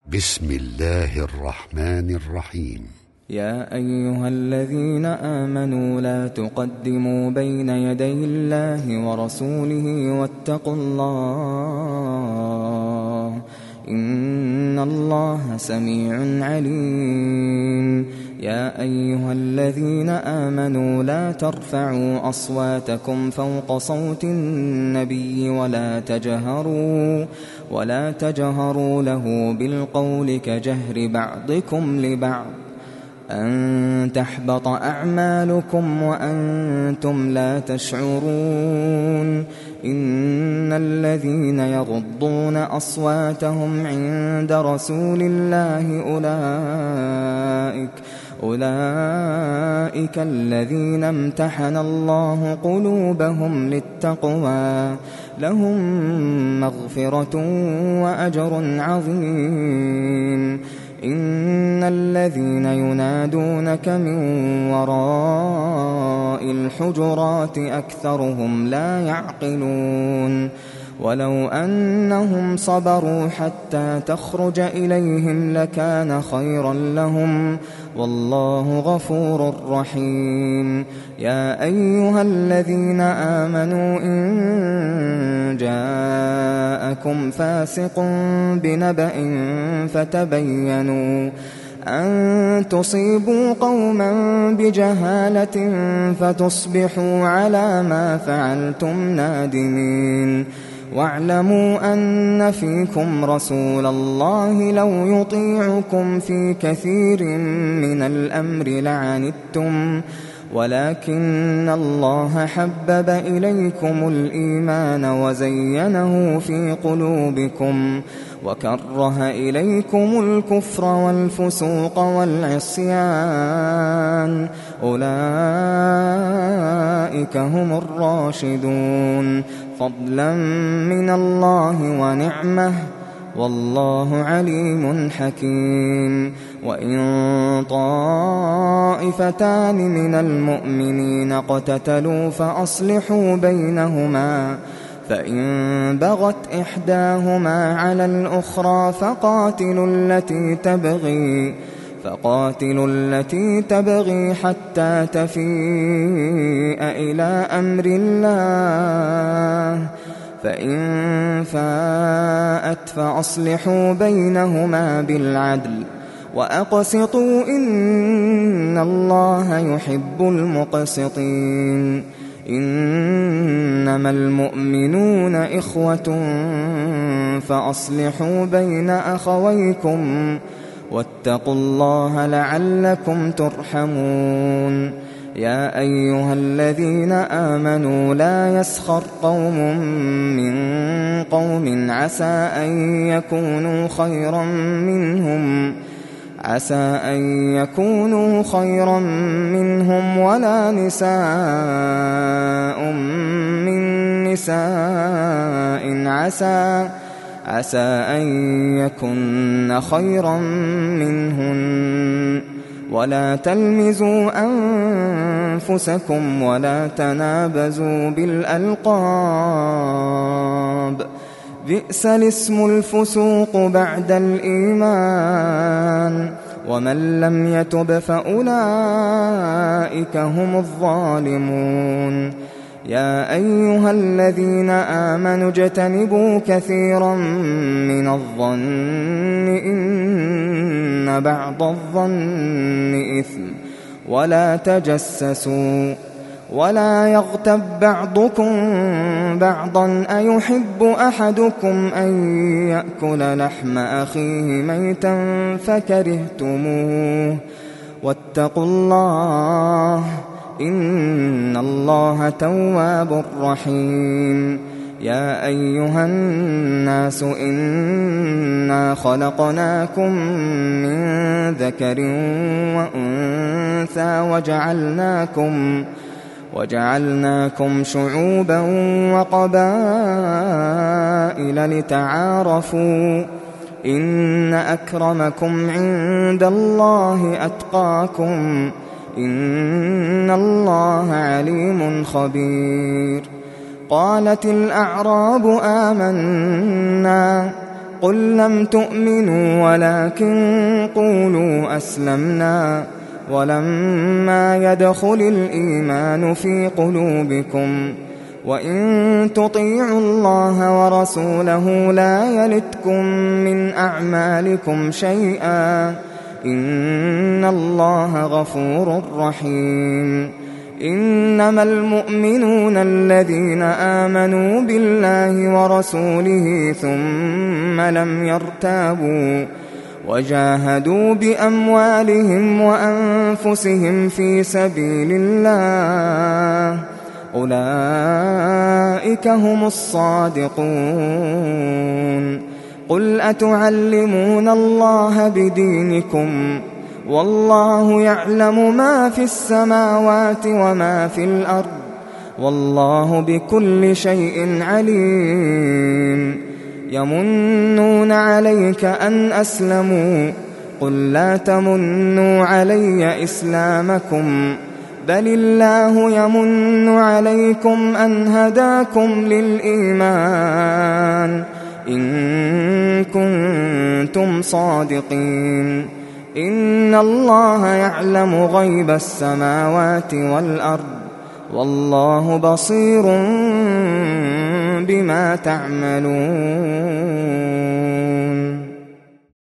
بسم الله الرحمن الرحيم. يا أيها الذين آمنوا لا تقدموا بين يدي الله ورسوله واتقوا الله إن الله سميع عليم. يا أيها الذين آمنوا لا ترفعوا أصواتكم فوق صوت النبي ولا تجهروا له بالقول كجهر بعضكم لبعض أن تحبط أعمالكم وأنتم لا تشعرون. إن الذين يغضون أصواتهم عند رسول الله أولئك الذين امتحن الله قلوبهم للتقوى لهم مغفرة وأجر عظيم. إن الذين ينادونك من وراء الحجرات أكثرهم لا يعقلون. ولو أنهم صبروا حتى تخرج إليهم لكان خيرا لهم والله غفور رحيم. يا أيها الذين آمنوا إن جاءكم فاسق بنبأ فتبينوا أن تصيبوا قوما بجهالة فتصبحوا على ما فعلتم نادمين. واعلموا أن فيكم رسول الله لو يطيعكم في كثير من الأمر لعنتم ولكن الله حبب إليكم الإيمان وزينه في قلوبكم وكره إليكم الكفر والفسوق والعصيان أولئك هم الراشدون فضلا من الله ونعمه والله عليم حكيم. وإن طائفتان من المؤمنين اقتتلوا فأصلحوا بينهما فإن بغت إحداهما على الأخرى فقاتلوا التي تبغي حتى تفيء إلى أمر الله فإن فاءت فأصلحوا بينهما بالعدل وأقسطوا إن الله يحب المقسطين. إنما المؤمنون إخوة فأصلحوا بين أخويكم واتقوا الله لعلكم ترحمون. يا أيها الذين آمنوا لا يسخر قوم من قوم عسى أن يكونوا خيرا منهم ولا نساء من نساء عسى أن يكن خيرا منهن ولا تلمزوا أنفسكم ولا تنابزوا بالألقاب بئس الاسم الفسوق بعد الإيمان ومن لم يتب فأولئك هم الظالمون. يا أيها الذين آمنوا اجتنبوا كثيرا من الظن إن بعض الظن إثم ولا تجسسوا ولا يغتب بعضكم بعضا أيحب أحدكم أن يأكل لحم أخيه ميتا فكرهتموه واتقوا الله إن الله تواب رحيم. يا أيها الناس إنا خلقناكم من ذكر وأنثى وجعلناكم شعوبا وقبائل لتعارفوا إن أكرمكم عند الله أتقاكم إن الله عليم خبير. قالت الأعراب آمنا قل لم تؤمنوا ولكن قولوا أسلمنا ولما يدخل الإيمان في قلوبكم وإن تطيعوا الله ورسوله لا يلتكم من أعمالكم شيئا إن الله غفور رحيم إنما المؤمنون الذين آمنوا بالله ورسوله ثم لم يرتابوا وجاهدوا بأموالهم وأنفسهم في سبيل الله أولئك هم الصادقون قل أتعلمون الله بدينكم والله يعلم ما في السماوات وما في الأرض والله بكل شيء عليم يمنون عليك أن أسلموا قل لا تمنوا علي إسلامكم بل الله يمن عليكم أن هداكم للإيمان إن كنتم صادقين إن الله يعلم غيب السماوات والأرض والله بصير بما تعملون